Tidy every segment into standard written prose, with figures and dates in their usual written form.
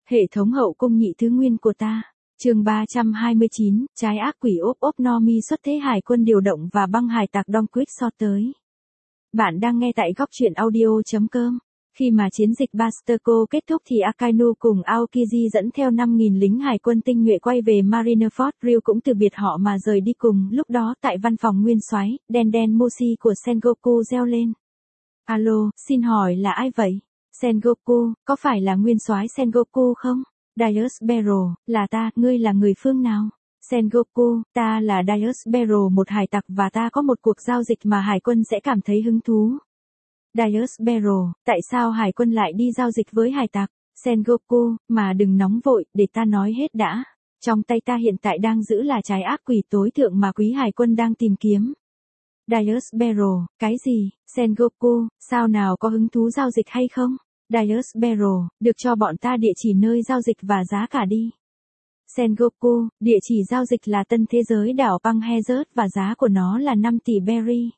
Hệ thống hậu cung nhị thứ nguyên của ta. Chương 329, trái ác quỷ Obnomi xuất thế hải quân điều động và băng hải tặc Don Quixote tới. Bạn đang nghe tại góc truyện audio.com. Khi mà chiến dịch Basterco kết thúc thì Akainu cùng Aokiji dẫn theo 5.000 lính hải quân tinh nhuệ quay về Marineford. Ryu cũng từ biệt họ mà rời đi cùng. Lúc đó tại văn phòng nguyên soái, Den Moshi của Sengoku reo lên. Alo, xin hỏi là ai vậy? Sengoku, có phải là nguyên soái Sengoku không? Darius Beryl, là ta, ngươi là người phương nào? Sengoku, ta là Darius Beryl, một hải tặc và ta có một cuộc giao dịch mà hải quân sẽ cảm thấy hứng thú. Darius Beryl, tại sao hải quân lại đi giao dịch với hải tặc? Sengoku, mà đừng nóng vội, để ta nói hết đã. Trong tay ta hiện tại đang giữ là trái ác quỷ tối thượng mà quý hải quân đang tìm kiếm. Darius Beryl, cái gì? Sengoku, sao nào, có hứng thú giao dịch hay không? Darius Beryl, được, cho bọn ta địa chỉ nơi giao dịch và giá cả đi. Sengoku, địa chỉ giao dịch là tân thế giới đảo băng Hazard và giá của nó là 5 tỷ berry.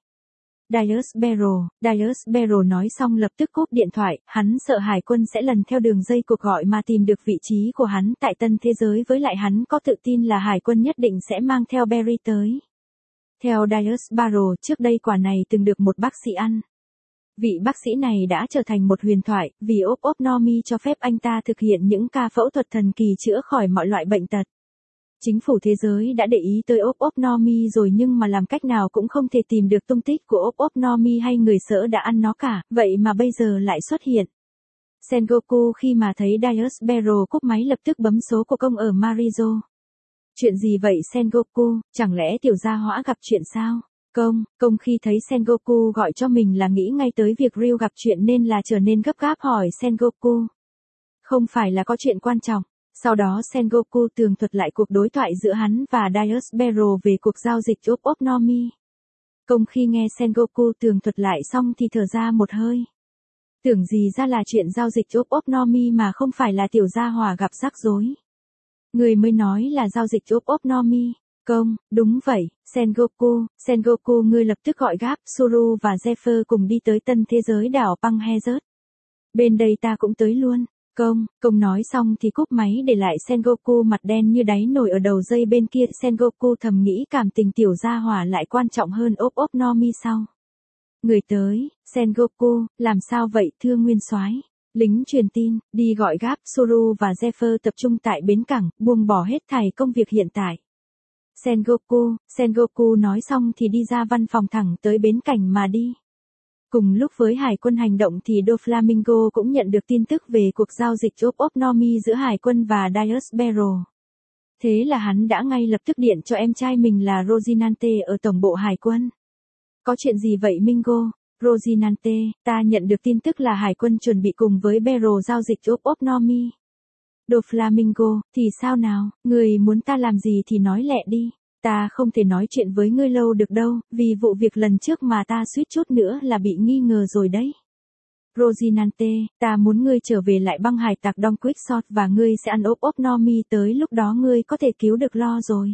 Darius Beryl nói xong lập tức cúp điện thoại, hắn sợ hải quân sẽ lần theo đường dây cuộc gọi mà tìm được vị trí của hắn tại tân thế giới, với lại hắn có tự tin là hải quân nhất định sẽ mang theo berry tới. Theo Darius Beryl, trước đây quả này từng được một bác sĩ ăn. Vị bác sĩ này đã trở thành một huyền thoại, vì Obnomi cho phép anh ta thực hiện những ca phẫu thuật thần kỳ chữa khỏi mọi loại bệnh tật. Chính phủ thế giới đã để ý tới Obnomi rồi nhưng mà làm cách nào cũng không thể tìm được tung tích của Obnomi hay người sợ đã ăn nó cả, vậy mà bây giờ lại xuất hiện. Sengoku khi mà thấy Darius Beryl cúp máy lập tức bấm số của công ở Marizo. Chuyện gì vậy Sengoku, chẳng lẽ tiểu gia hỏa gặp chuyện sao? Công khi thấy Sengoku gọi cho mình là nghĩ ngay tới việc Ryu gặp chuyện nên là trở nên gấp gáp hỏi Sengoku. Không phải là có chuyện quan trọng. Sau đó Sengoku tường thuật lại cuộc đối thoại giữa hắn và Darius Beryl về cuộc giao dịch Obnomi. Công khi nghe Sengoku tường thuật lại xong thì thở ra một hơi. Tưởng gì ra là chuyện giao dịch Obnomi mà không phải là tiểu gia hỏa gặp rắc rối. Người mới nói là giao dịch Obnomi. Đúng vậy, Sengoku, ngươi lập tức gọi Gap, Suru và Zephyr cùng đi tới tân thế giới đảo băng Hazard. Bên đây ta cũng tới luôn. Công nói xong thì cúp máy để lại Sengoku mặt đen như đáy nồi ở đầu dây bên kia. Sengoku thầm nghĩ cảm tình tiểu gia hỏa lại quan trọng hơn Obnomi sao? Người tới, Sengoku, làm sao vậy thưa nguyên soái? Lính truyền tin, đi gọi Gap, Suru và Zephyr tập trung tại bến cảng, buông bỏ hết thảy công việc hiện tại. Sengoku nói xong thì đi ra văn phòng thẳng tới bến cảnh mà đi. Cùng lúc với hải quân hành động thì Doflamingo cũng nhận được tin tức về cuộc giao dịch Obnomi giữa hải quân và Darius Beryl. Thế là hắn đã ngay lập tức điện cho em trai mình là Rosinante ở tổng bộ hải quân. Có chuyện gì vậy Mingo? Rosinante, ta nhận được tin tức là hải quân chuẩn bị cùng với Beryl giao dịch Obnomi. Doflamingo, thì sao nào, người muốn ta làm gì thì nói lẹ đi. Ta không thể nói chuyện với ngươi lâu được đâu, vì vụ việc lần trước mà ta suýt chút nữa là bị nghi ngờ rồi đấy. Rosinante, ta muốn ngươi trở về lại băng hải tặc Don Quixote và ngươi sẽ ăn Obnomi, tới lúc đó ngươi có thể cứu được Lo rồi.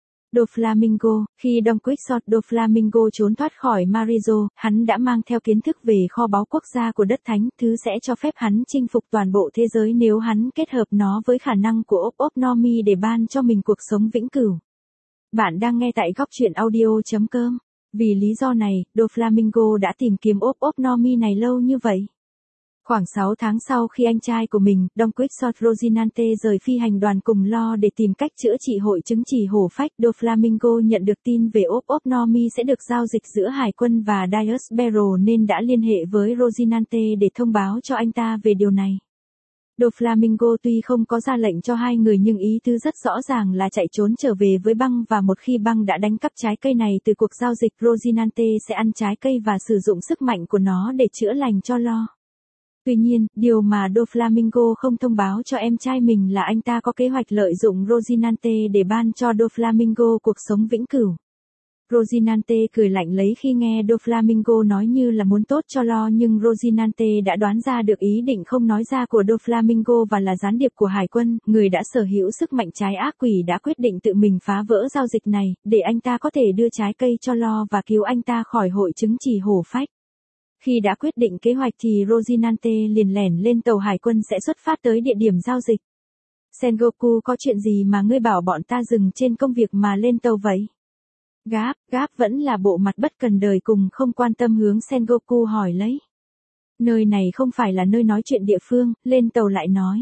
Doflamingo, khi Don Quixote Doflamingo trốn thoát khỏi Marizo, hắn đã mang theo kiến thức về kho báu quốc gia của đất thánh, thứ sẽ cho phép hắn chinh phục toàn bộ thế giới nếu hắn kết hợp nó với khả năng của Obnomi để ban cho mình cuộc sống vĩnh cửu. Bạn đang nghe tại góc truyện audio.com. Vì lý do này, Doflamingo đã tìm kiếm Obnomi này lâu như vậy. Khoảng 6 tháng sau khi anh trai của mình, Don Quixote Rosinante rời phi hành đoàn cùng Lo để tìm cách chữa trị hội chứng chỉ hổ phách, Doflamingo nhận được tin về Obnomi sẽ được giao dịch giữa hải quân và Darius Beryl nên đã liên hệ với Rosinante để thông báo cho anh ta về điều này. Doflamingo tuy không có ra lệnh cho hai người nhưng ý tứ rất rõ ràng là chạy trốn trở về với băng, và một khi băng đã đánh cắp trái cây này từ cuộc giao dịch, Rosinante sẽ ăn trái cây và sử dụng sức mạnh của nó để chữa lành cho Lo. Tuy nhiên, điều mà Doflamingo không thông báo cho em trai mình là anh ta có kế hoạch lợi dụng Rosinante để ban cho Doflamingo cuộc sống vĩnh cửu. Rosinante cười lạnh lấy khi nghe Doflamingo nói như là muốn tốt cho Lo, nhưng Rosinante đã đoán ra được ý định không nói ra của Doflamingo và là gián điệp của hải quân, người đã sở hữu sức mạnh trái ác quỷ đã quyết định tự mình phá vỡ giao dịch này, để anh ta có thể đưa trái cây cho Lo và cứu anh ta khỏi hội chứng chỉ hổ phách. Khi đã quyết định kế hoạch thì Rosinante liền lẻn lên tàu hải quân sẽ xuất phát tới địa điểm giao dịch. Sengoku có chuyện gì mà ngươi bảo bọn ta dừng trên công việc mà lên tàu vậy? Gáp vẫn là bộ mặt bất cần đời cùng không quan tâm hướng Sengoku hỏi lấy. Nơi này không phải là nơi nói chuyện địa phương, lên tàu lại nói.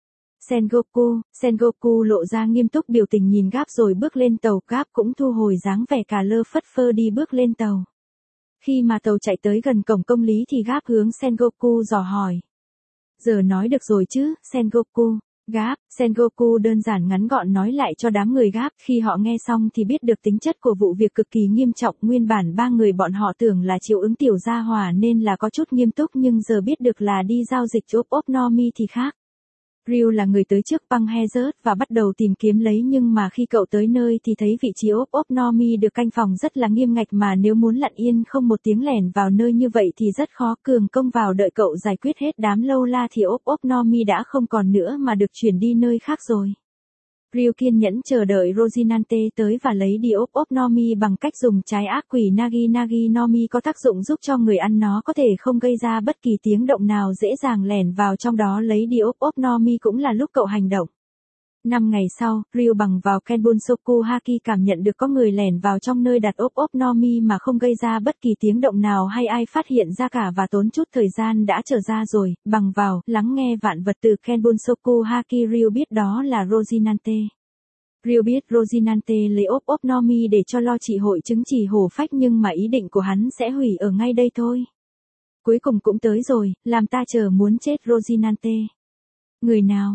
Sengoku lộ ra nghiêm túc biểu tình nhìn Gáp rồi bước lên tàu, Gáp cũng thu hồi dáng vẻ cà lơ phất phơ đi bước lên tàu. Khi mà tàu chạy tới gần cổng công lý thì Gáp hướng Sengoku dò hỏi. Giờ nói được rồi chứ, Sengoku. Sengoku đơn giản ngắn gọn nói lại cho đám người Gáp, khi họ nghe xong thì biết được tính chất của vụ việc cực kỳ nghiêm trọng, nguyên bản ba người bọn họ tưởng là chiếu ứng tiểu gia hỏa nên là có chút nghiêm túc nhưng giờ biết được là đi giao dịch Opnomi thì khác. Ryu là người tới trước băng Hazard và bắt đầu tìm kiếm lấy nhưng mà khi cậu tới nơi thì thấy vị trí Opnomi được canh phòng rất là nghiêm ngặt mà nếu muốn lặng yên không một tiếng lẻn vào nơi như vậy thì rất khó, cường công vào đợi cậu giải quyết hết đám lâu la thì Opnomi đã không còn nữa mà được chuyển đi nơi khác rồi. Ryu kiên nhẫn chờ đợi Rosinante tới và lấy đi Opnomi bằng cách dùng trái ác quỷ Nagi Nomi có tác dụng giúp cho người ăn nó có thể không gây ra bất kỳ tiếng động nào, dễ dàng lẻn vào trong đó lấy đi Opnomi cũng là lúc cậu hành động. 5 ngày sau, Ryu bằng vào Kenbunsoku Haki cảm nhận được có người lẻn vào trong nơi đặt Opnomi mà không gây ra bất kỳ tiếng động nào hay ai phát hiện ra cả và tốn chút thời gian đã trở ra rồi, bằng vào, lắng nghe vạn vật từ Kenbunsoku Haki Ryu biết đó là Rosinante. Ryu biết Rosinante lấy Opnomi để cho lo trị hội chứng chỉ hổ phách nhưng mà ý định của hắn sẽ hủy ở ngay đây thôi. Cuối cùng cũng tới rồi, làm ta chờ muốn chết Rosinante. Người nào?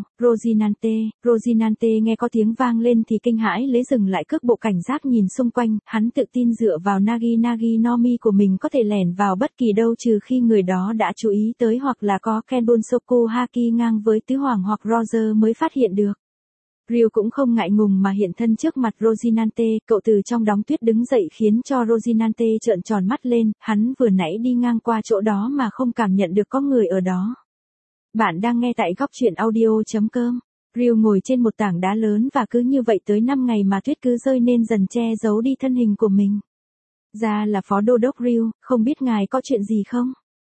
Rosinante nghe có tiếng vang lên thì kinh hãi lấy dừng lại cước bộ cảnh giác nhìn xung quanh, hắn tự tin dựa vào Nagi Nomi của mình có thể lẻn vào bất kỳ đâu trừ khi người đó đã chú ý tới hoặc là có Kenbunsoku Haki ngang với tứ hoàng hoặc Roger mới phát hiện được. Ryu cũng không ngại ngùng mà hiện thân trước mặt Rosinante, cậu từ trong đóng tuyết đứng dậy khiến cho Rosinante trợn tròn mắt lên, hắn vừa nãy đi ngang qua chỗ đó mà không cảm nhận được có người ở đó. Bạn đang nghe tại góc truyện audio.com. Ryu ngồi trên một tảng đá lớn và cứ như vậy tới 5 ngày mà tuyết cứ rơi nên dần che giấu đi thân hình của mình. Ra là phó đô đốc Ryu, không biết ngài có chuyện gì không?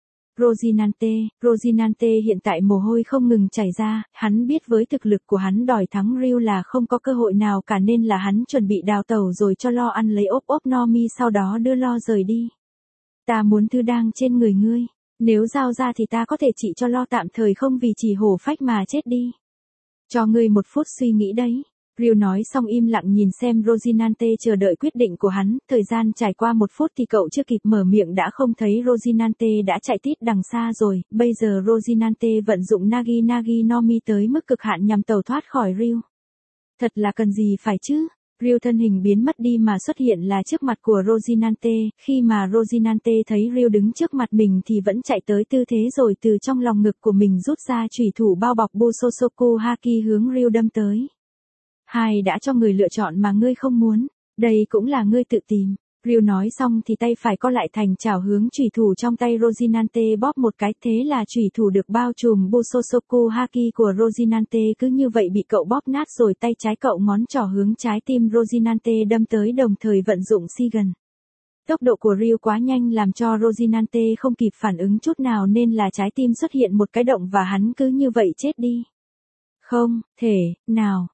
Rosinante hiện tại mồ hôi không ngừng chảy ra, hắn biết với thực lực của hắn đòi thắng Ryu là không có cơ hội nào cả nên là hắn chuẩn bị đào tẩu rồi cho lo ăn lấy Opnomi sau đó đưa lo rời đi. Ta muốn thứ đang trên người ngươi. Nếu giao ra thì ta có thể trị cho lo tạm thời không vì chỉ hổ phách mà chết đi. Cho ngươi 1 phút suy nghĩ đấy. Ryu nói xong im lặng nhìn xem Rosinante chờ đợi quyết định của hắn, thời gian trải qua 1 phút thì cậu chưa kịp mở miệng đã không thấy Rosinante đã chạy tít đằng xa rồi, bây giờ Rosinante vận dụng Nagi Nomi tới mức cực hạn nhằm tẩu thoát khỏi Ryu. Thật là cần gì phải chứ? Ryu thân hình biến mất đi mà xuất hiện là trước mặt của Rosinante, khi mà Rosinante thấy Ryu đứng trước mặt mình thì vẫn chạy tới tư thế rồi từ trong lòng ngực của mình rút ra chủy thủ bao bọc Busosoku Haki hướng Ryu đâm tới. Hai đã cho người lựa chọn mà ngươi không muốn, đây cũng là ngươi tự tìm. Ryu nói xong thì tay phải co lại thành chảo hướng chủy thủ trong tay Rosinante bóp một cái, thế là chủy thủ được bao trùm Busosoku Haki của Rosinante cứ như vậy bị cậu bóp nát rồi tay trái cậu ngón trỏ hướng trái tim Rosinante đâm tới đồng thời vận dụng Shigen. Tốc độ của Ryu quá nhanh làm cho Rosinante không kịp phản ứng chút nào nên là trái tim xuất hiện một cái động và hắn cứ như vậy chết đi. Không thể nào,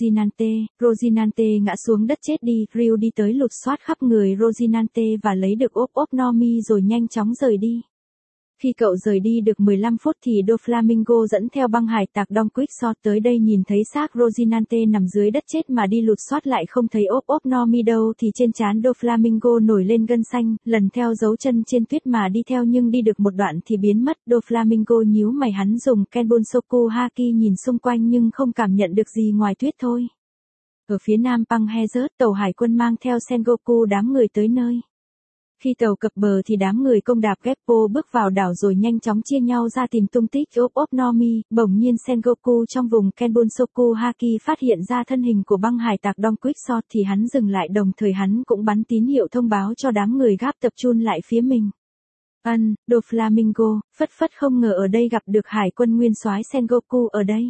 Rosinante ngã xuống đất chết đi, Ryu đi tới lục soát khắp người Rosinante và lấy được Opnomi rồi nhanh chóng rời đi. Khi cậu rời đi được 15 phút thì Doflamingo dẫn theo băng hải tặc Don Quixote tới đây nhìn thấy xác Rosinante nằm dưới đất chết mà đi lục soát lại không thấy Opnomi đâu thì trên trán Doflamingo nổi lên gân xanh, lần theo dấu chân trên tuyết mà đi theo nhưng đi được một đoạn thì biến mất. Doflamingo nhíu mày, hắn dùng Kenbunsoku Haki nhìn xung quanh nhưng không cảm nhận được gì ngoài tuyết thôi. Ở phía nam băng Hazard, tàu hải quân mang theo Sengoku đám người tới nơi. Khi tàu cập bờ thì đám người công đạp Geppo bước vào đảo rồi nhanh chóng chia nhau ra tìm tung tích Opnomi, bỗng nhiên Sengoku trong vùng Kenbunsoku Haki phát hiện ra thân hình của băng hải tặc Don Quixote thì hắn dừng lại đồng thời hắn cũng bắn tín hiệu thông báo cho đám người Gap tập trung lại phía mình. Doflamingo, phất không ngờ ở đây gặp được hải quân nguyên soái Sengoku ở đây.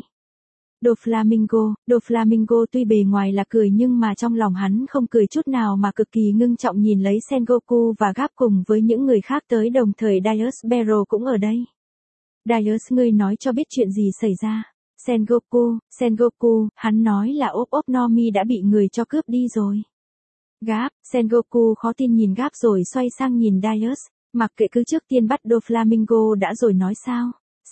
Doflamingo tuy bề ngoài là cười nhưng mà trong lòng hắn không cười chút nào mà cực kỳ ngưng trọng nhìn lấy Sengoku và Gap cùng với những người khác tới đồng thời Darius Bero cũng ở đây. Darius, ngươi nói cho biết chuyện gì xảy ra. Sengoku, hắn nói là ốp ốp Nomi đã bị người cho cướp đi rồi. Sengoku khó tin nhìn Gap rồi xoay sang nhìn Darius, mặc kệ cứ trước tiên bắt Doflamingo đã rồi nói sao.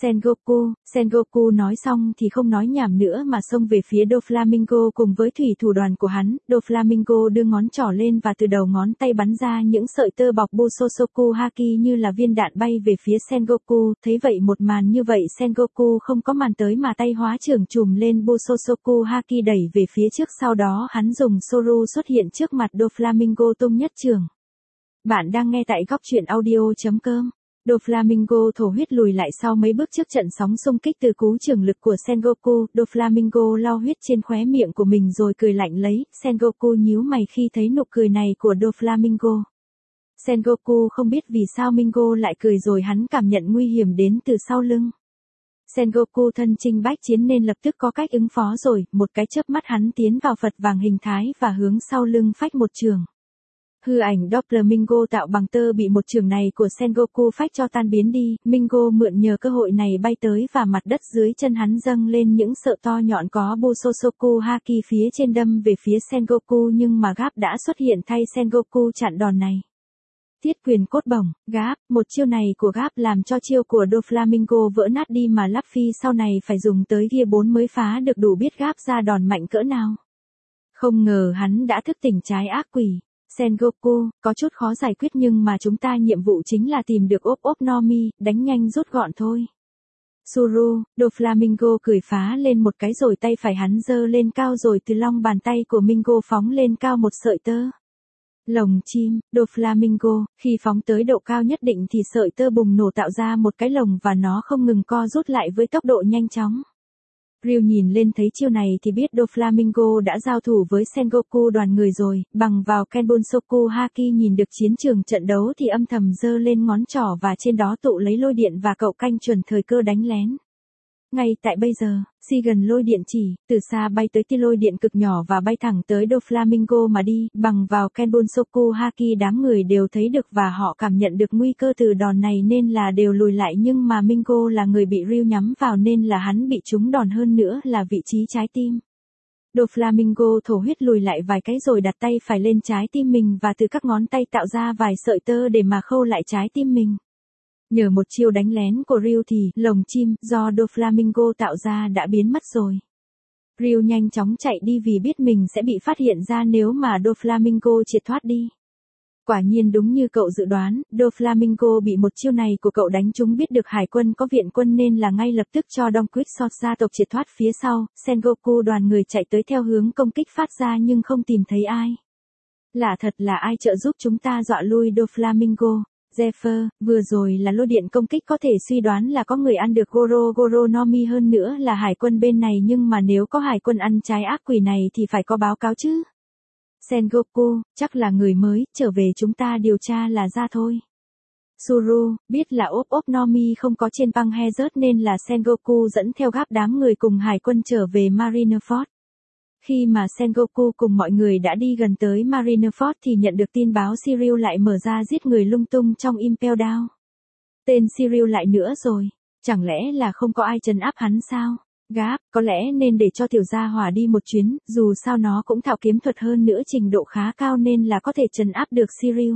Sengoku nói xong thì không nói nhảm nữa mà xông về phía Doflamingo cùng với thủy thủ đoàn của hắn. Doflamingo đưa ngón trỏ lên và từ đầu ngón tay bắn ra những sợi tơ bọc Busosoku Haki như là viên đạn bay về phía Sengoku. Thấy vậy một màn như vậy Sengoku không có màn tới mà tay hóa trưởng trùm lên Busosoku Haki đẩy về phía trước, sau đó hắn dùng Soru xuất hiện trước mặt Doflamingo tung nhất trường. Bạn đang nghe tại góc truyện audio.com. Doflamingo thổ huyết lùi lại sau mấy bước trước trận sóng xung kích từ cú trường lực của Sengoku. Doflamingo lau huyết trên khóe miệng của mình rồi cười lạnh lấy. Sengoku nhíu mày khi thấy nụ cười này của Doflamingo. Sengoku không biết vì sao Mingo lại cười rồi hắn cảm nhận nguy hiểm đến từ sau lưng. Sengoku thân chinh bách chiến nên lập tức có cách ứng phó rồi, một cái chớp mắt hắn tiến vào Phật vàng hình thái và hướng sau lưng phách một trường. Hư ảnh Doflamingo tạo bằng tơ bị một trường này của Sengoku phách cho tan biến đi. Mingo mượn nhờ cơ hội này bay tới và mặt đất dưới chân hắn dâng lên những sợi to nhọn có Busosoku Haki phía trên đâm về phía Sengoku, nhưng mà Gap đã xuất hiện thay Sengoku chặn đòn này. Thiết quyền cốt bổng, Gap, một chiêu này của Gap làm cho chiêu của Doflamingo vỡ nát đi mà Luffy sau này phải dùng tới Gear 4 mới phá được, đủ biết Gap ra đòn mạnh cỡ nào. Không ngờ hắn đã thức tỉnh trái ác quỷ. Sengoku, có chút khó giải quyết nhưng mà chúng ta nhiệm vụ chính là tìm được ốp ốp Nomi, đánh nhanh rút gọn thôi. Suru, Doflamingo cười phá lên một cái rồi tay phải hắn giơ lên cao rồi từ lòng bàn tay của Mingo phóng lên cao một sợi tơ. Lồng chim, Doflamingo, khi phóng tới độ cao nhất định thì sợi tơ bùng nổ tạo ra một cái lồng và nó không ngừng co rút lại với tốc độ nhanh chóng. Ryu nhìn lên thấy chiêu này thì biết Doflamingo đã giao thủ với Sengoku đoàn người rồi, bằng vào Kenbunsoku Haki nhìn được chiến trường trận đấu thì âm thầm giơ lên ngón trỏ và trên đó tụ lấy lôi điện và cậu canh chuẩn thời cơ đánh lén. Ngay tại bây giờ, Shigen lôi điện chỉ, từ xa bay tới tia lôi điện cực nhỏ và bay thẳng tới Doflamingo mà đi, bằng vào Kenbunsoku Haki đám người đều thấy được và họ cảm nhận được nguy cơ từ đòn này nên là đều lùi lại, nhưng mà Mingo là người bị Ryu nhắm vào nên là hắn bị trúng đòn, hơn nữa là vị trí trái tim. Doflamingo thổ huyết lùi lại vài cái rồi đặt tay phải lên trái tim mình và từ các ngón tay tạo ra vài sợi tơ để mà khâu lại trái tim mình. Nhờ một chiêu đánh lén của Ryu thì lồng chim do Doflamingo tạo ra đã biến mất rồi. Ryu nhanh chóng chạy đi vì biết mình sẽ bị phát hiện ra nếu mà Doflamingo triệt thoát đi. Quả nhiên đúng như cậu dự đoán, Doflamingo bị một chiêu này của cậu đánh trúng, biết được hải quân có viện quân nên là ngay lập tức cho Don Quixote gia tộc triệt thoát phía sau. Sengoku đoàn người chạy tới theo hướng công kích phát ra nhưng không tìm thấy ai. Lạ thật, là ai trợ giúp chúng ta dọa lui Doflamingo? Zephyr, vừa rồi là lôi điện công kích, có thể suy đoán là có người ăn được Goro Nomi, hơn nữa là hải quân bên này, nhưng mà nếu có hải quân ăn trái ác quỷ này thì phải có báo cáo chứ. Sengoku, chắc là người mới, trở về chúng ta điều tra là ra thôi. Suru, biết là ốp ốp Nomi không có trên băng Hazard nên là Sengoku dẫn theo Gap đám người cùng hải quân trở về Marineford. Khi mà Sengoku cùng mọi người đã đi gần tới Marineford thì nhận được tin báo Shiryu lại mở ra giết người lung tung trong Impel Down. Tên Shiryu lại nữa rồi, chẳng lẽ là không có ai trấn áp hắn sao? Gap, có lẽ nên để cho tiểu gia hỏa đi một chuyến, dù sao nó cũng thạo kiếm thuật, hơn nữa trình độ khá cao nên là có thể trấn áp được Shiryu.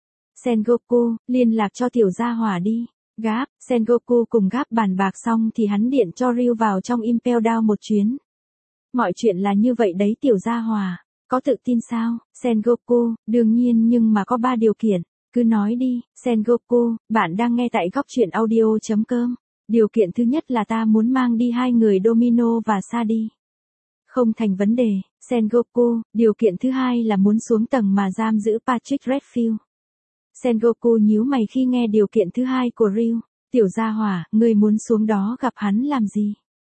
Sengoku, liên lạc cho tiểu gia hỏa đi. Gap, Sengoku cùng Gap bàn bạc xong thì hắn điện cho Ryu vào trong Impel Down một chuyến. Mọi chuyện là như vậy đấy tiểu gia hỏa, có tự tin sao? Sengoku, đương nhiên, nhưng mà có 3 điều kiện, cứ nói đi. Sengoku, bạn đang nghe tại góc truyện audio.com. Điều kiện thứ nhất là ta muốn mang đi 2 người Domino và Sadi. Không thành vấn đề. Sengoku, điều kiện thứ hai là muốn xuống tầng mà giam giữ Patrick Redfield. Sengoku nhíu mày khi nghe điều kiện thứ hai của Ryu. Tiểu gia hỏa, ngươi muốn xuống đó gặp hắn làm gì?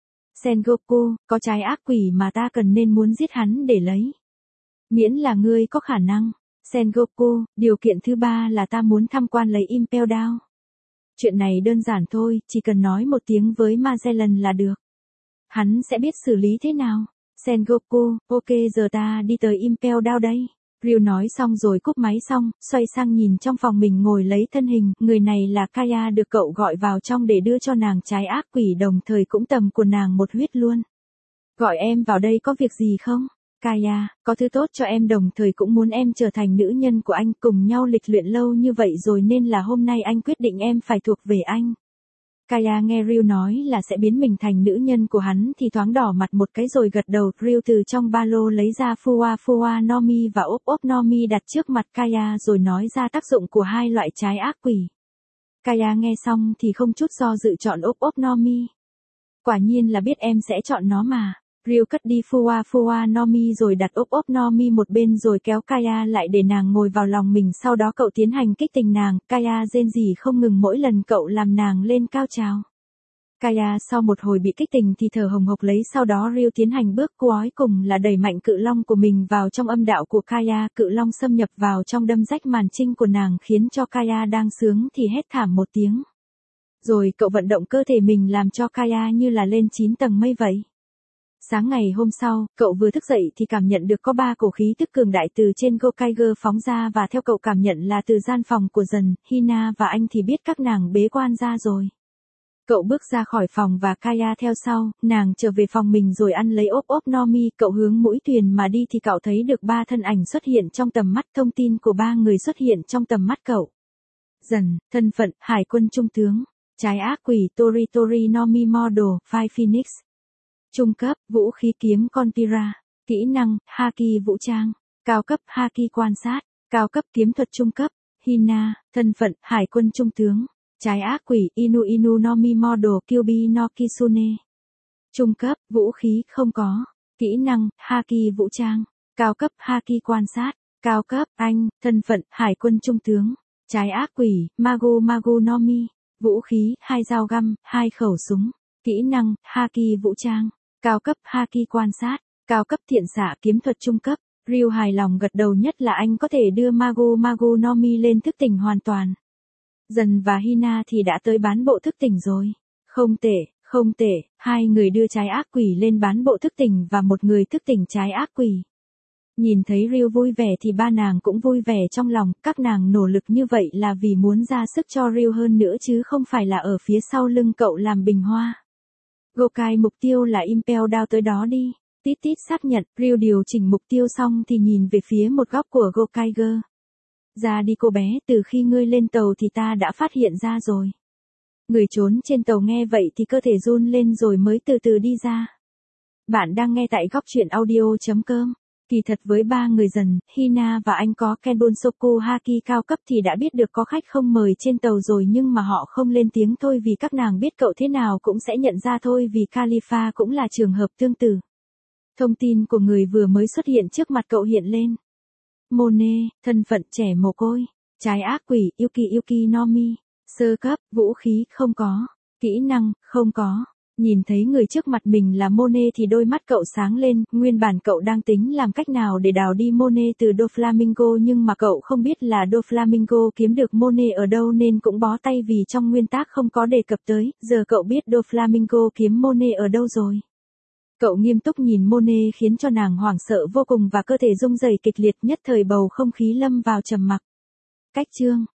Sengoku, có trái ác quỷ mà ta cần nên muốn giết hắn để lấy. Miễn là ngươi có khả năng. Sengoku, điều kiện thứ ba là ta muốn tham quan lấy Impel Down. Chuyện này đơn giản thôi, chỉ cần nói một tiếng với Magellan là được. Hắn sẽ biết xử lý thế nào. Sengoku, ok, giờ ta đi tới Impel Down đây. Ryu nói xong rồi cúp máy xong, xoay sang nhìn trong phòng mình ngồi lấy thân hình, người này là Kaya được cậu gọi vào trong để đưa cho nàng trái ác quỷ đồng thời cũng tầm của nàng một huyết luôn. Gọi em vào đây có việc gì không? Kaya, có thứ tốt cho em đồng thời cũng muốn em trở thành nữ nhân của anh, cùng nhau lịch luyện lâu như vậy rồi nên là hôm nay anh quyết định em phải thuộc về anh. Kaya nghe Ryu nói là sẽ biến mình thành nữ nhân của hắn thì thoáng đỏ mặt một cái rồi gật đầu. Ryu từ trong ba lô lấy ra Fuwa Fuwa no Mi và Op Op no Mi đặt trước mặt Kaya rồi nói ra tác dụng của hai loại trái ác quỷ. Kaya nghe xong thì không chút do dự chọn Op Op no Mi. Quả nhiên là biết em sẽ chọn nó mà. Ryu cất đi Fuwa Fuwa no Mi rồi đặt Op Op no Mi một bên rồi kéo Kaya lại để nàng ngồi vào lòng mình, sau đó cậu tiến hành kích tình nàng. Kaya rên rỉ không ngừng mỗi lần cậu làm nàng lên cao trào. Kaya sau một hồi bị kích tình thì thở hồng hộc lấy, sau đó Ryu tiến hành bước cuối cùng là đẩy mạnh cự long của mình vào trong âm đạo của Kaya, cự long xâm nhập vào trong đâm rách màn trinh của nàng khiến cho Kaya đang sướng thì hét thảm một tiếng. Rồi cậu vận động cơ thể mình làm cho Kaya như là lên 9 tầng mây vậy. Sáng ngày hôm sau, cậu vừa thức dậy thì cảm nhận được có 3 cổ khí tức cường đại từ trên Gokaiger phóng ra và theo cậu cảm nhận là từ gian phòng của Dần, Hina và anh thì biết các nàng bế quan ra rồi. Cậu bước ra khỏi phòng và Kaya theo sau, nàng trở về phòng mình rồi ăn lấy Op Op no Mi, cậu hướng mũi thuyền mà đi thì cậu thấy được 3 thân ảnh xuất hiện trong tầm mắt, thông tin của 3 người xuất hiện trong tầm mắt cậu. Dần, thân phận, Hải quân trung tướng, trái ác quỷ Tori no Mi Model, Fire Phoenix. Trung cấp, vũ khí kiếm Conpira, kỹ năng, Haki vũ trang, cao cấp Haki quan sát, cao cấp kiếm thuật trung cấp, Hina, thân phận, Hải quân trung tướng, trái ác quỷ Inu no Mi Model Kyubi no Kitsune. Trung cấp, vũ khí không có, kỹ năng, Haki vũ trang, cao cấp Haki quan sát, cao cấp anh, thân phận, Hải quân trung tướng, trái ác quỷ Magu no Mi, vũ khí, 2 dao găm, 2 khẩu súng, kỹ năng, Haki vũ trang. Cao cấp Haki quan sát, cao cấp thiện xạ kiếm thuật trung cấp. Ryu hài lòng gật đầu, nhất là anh có thể đưa Magu no Mi lên thức tỉnh hoàn toàn. Dần và Hina thì đã tới bán bộ thức tỉnh rồi. Không tệ, 2 người đưa trái ác quỷ lên bán bộ thức tỉnh và 1 người thức tỉnh trái ác quỷ. Nhìn thấy Ryu vui vẻ thì 3 nàng cũng vui vẻ trong lòng, các nàng nỗ lực như vậy là vì muốn ra sức cho Ryu hơn nữa chứ không phải là ở phía sau lưng cậu làm bình hoa. Gokai mục tiêu là Impel Down, tới đó đi. Tít xác nhận. Ryu điều chỉnh mục tiêu xong thì nhìn về phía một góc của Gokaiger. Ra đi cô bé, từ khi ngươi lên tàu thì ta đã phát hiện ra rồi. Người trốn trên tàu nghe vậy thì cơ thể run lên rồi mới từ từ đi ra. Bạn đang nghe tại góc truyện audio.com. Kỳ thật với 3 người Dần, Hina và anh có Kenbunsoku Haki cao cấp thì đã biết được có khách không mời trên tàu rồi, nhưng mà họ không lên tiếng thôi vì các nàng biết cậu thế nào cũng sẽ nhận ra thôi, vì Khalifa cũng là trường hợp tương tự. Thông tin của người vừa mới xuất hiện trước mặt cậu hiện lên. Mone, thân phận trẻ mồ côi, trái ác quỷ Yuki no Mi, sơ cấp, vũ khí không có, kỹ năng không có. Nhìn thấy người trước mặt mình là Mone thì đôi mắt cậu sáng lên, nguyên bản cậu đang tính làm cách nào để đào đi Mone từ Doflamingo, nhưng mà cậu không biết là Doflamingo kiếm được Mone ở đâu nên cũng bó tay vì trong nguyên tác không có đề cập tới, giờ cậu biết Doflamingo kiếm Mone ở đâu rồi. Cậu nghiêm túc nhìn Mone khiến cho nàng hoảng sợ vô cùng và cơ thể rung rẩy kịch liệt, nhất thời bầu không khí lâm vào trầm mặc. Cách chương